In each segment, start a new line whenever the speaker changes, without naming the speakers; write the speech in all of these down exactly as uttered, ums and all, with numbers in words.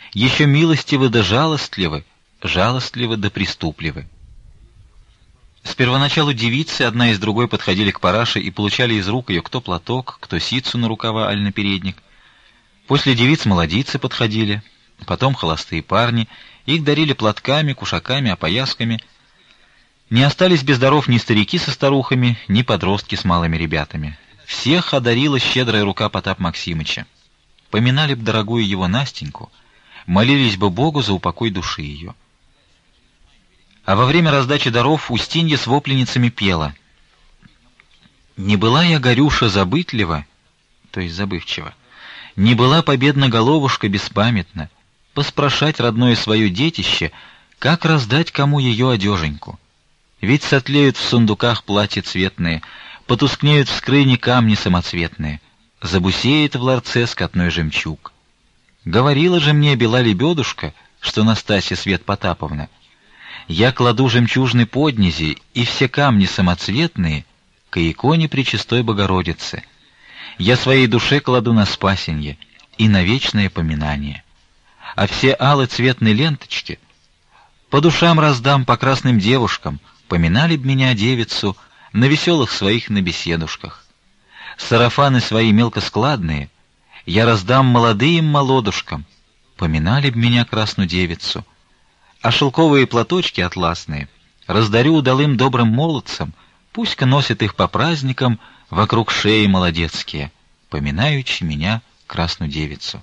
еще милостивы да жалостливы, жалостливы да преступливы. С первоначалу девицы одна из другой подходили к параше и получали из рук ее кто платок, кто ситцу на рукава аль на передник. После девиц молодицы подходили, потом холостые парни, их дарили платками, кушаками, опоясками. Не остались без даров ни старики со старухами, ни подростки с малыми ребятами. Всех одарила щедрая рука Потапа Максимыча. Поминали б дорогую его Настеньку, молились бы Богу за упокой души ее. А во время раздачи даров Устинья с вопленницами пела: «Не была я, Горюша, забытлива, то есть забывчива, не была победна головушка беспамятна, поспрашать родное свое детище, как раздать кому ее одеженьку. Ведь сотлеют в сундуках платья цветные, потускнеют в скрыне камни самоцветные, забусеет в ларце скотной жемчуг. Говорила же мне бела лебедушка, что Настасья Свет Потаповна, я кладу жемчужны поднизи и все камни самоцветные к иконе Пречистой Богородицы. Я своей душе кладу на спасенье и на вечное поминание. А все алы цветные ленточки по душам раздам по красным девушкам, поминали б меня девицу на веселых своих набеседушках. Сарафаны свои мелкоскладные я раздам молодым молодушкам, поминали б меня красную девицу. А шелковые платочки атласные раздарю удалым добрым молодцам, пусть-ка носят их по праздникам вокруг шеи молодецкие, поминаючи меня красную девицу».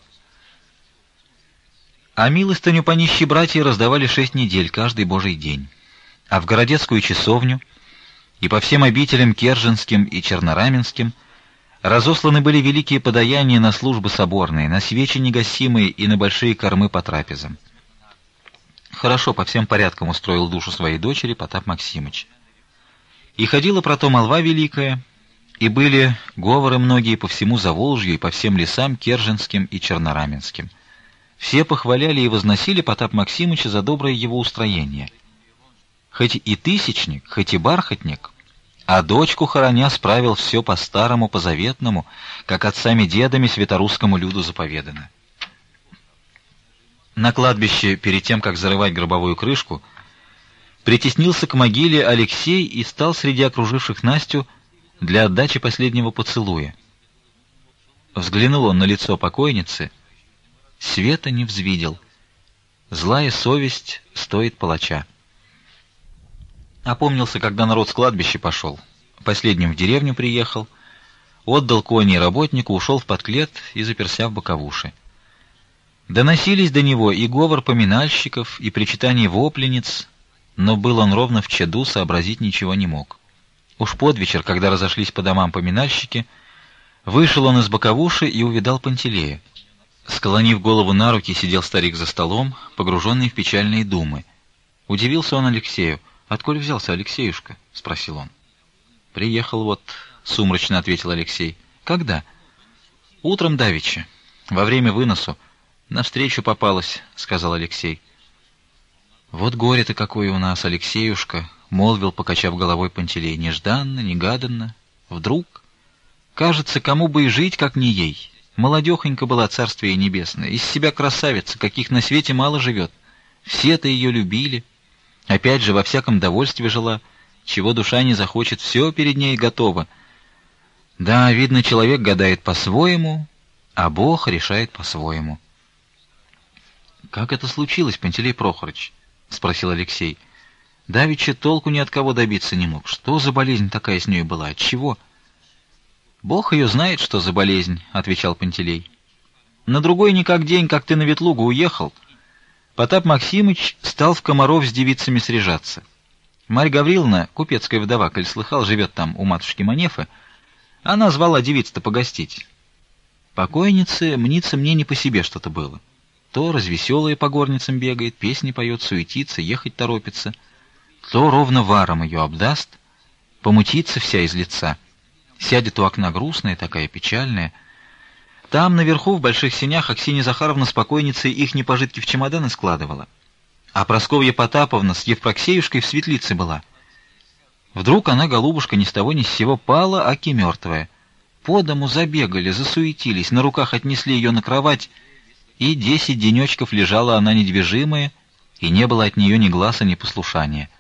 А милостыню по нищей братья раздавали шесть недель, каждый божий день. А в городецкую часовню и по всем обителям Керженским и Чернораменским разосланы были великие подаяния на службы соборные, на свечи негасимые и на большие кормы по трапезам. Хорошо по всем порядкам устроил душу своей дочери Потап Максимыч. И ходила про то молва великая, и были говоры многие по всему Заволжью и по всем лесам Керженским и Чернораменским. Все похваляли и возносили Потапа Максимыча за доброе его устроение. Хоть и тысячник, хоть и бархатник, а дочку хороня справил все по-старому, по-заветному, как отцами-дедами святорусскому люду заповедано. На кладбище, перед тем, как зарывать гробовую крышку, притеснился к могиле Алексей и стал среди окруживших Настю для отдачи последнего поцелуя. Взглянул он на лицо покойницы, света не взвидел. Злая совесть стоит палача. Опомнился, когда народ с кладбища пошел. Последним в деревню приехал, отдал кони работнику, ушел в подклет и заперся в боковуши. Доносились до него и говор поминальщиков, и причитание вопленниц, но был он ровно в чаду, сообразить ничего не мог. Уж под вечер, когда разошлись по домам поминальщики, вышел он из боковуши и увидал Пантелея. Склонив голову на руки, сидел старик за столом, погруженный в печальные думы. Удивился он Алексею. «Отколь взялся Алексеюшка?» — спросил он. «Приехал вот», — сумрачно ответил Алексей. «Когда?» «Утром давеча, во время выносу. Навстречу попалась», — сказал Алексей. «Вот горе-то какое у нас, Алексеюшка», — молвил, покачав головой Пантелей. «Нежданно, негаданно. Вдруг? Кажется, кому бы и жить, как не ей. Молодехонька была, царствие небесное, из себя красавица, каких на свете мало живет. Все-то ее любили. Опять же, во всяком довольстве жила, чего душа не захочет, все перед ней готово. Да, видно, человек гадает по-своему, а Бог решает по-своему». «Как это случилось, Пантелей Прохорыч?» — спросил Алексей. «Давеча толку ни от кого добиться не мог. Что за болезнь такая с ней была? Отчего?» «Бог ее знает, что за болезнь», — отвечал Пантелей. «На другой никак день, как ты на Ветлугу уехал, Потап Максимыч стал в Комаров с девицами срежаться. Марья Гавриловна, купецкая вдова, коль слыхал, живет там у матушки Манефы, она звала девиц-то погостить. Покойнице, мнится, мне не по себе что-то было. То развеселая по горницам бегает, песни поет, суетится, ехать торопится, то ровно варом ее обдаст, помутится вся из лица, сядет у окна грустная такая, печальная. Там, наверху, в больших сенях, Аксинья Захаровна с покойницей ихние пожитки в чемоданы складывала. А Прасковья Потаповна с Евпроксеюшкой в светлице была. Вдруг она, голубушка, ни с того ни с сего пала, аки мертвая. По дому забегали, засуетились, на руках отнесли ее на кровать, и десять денечков лежала она недвижимая, и не было от нее ни гласа, ни послушания.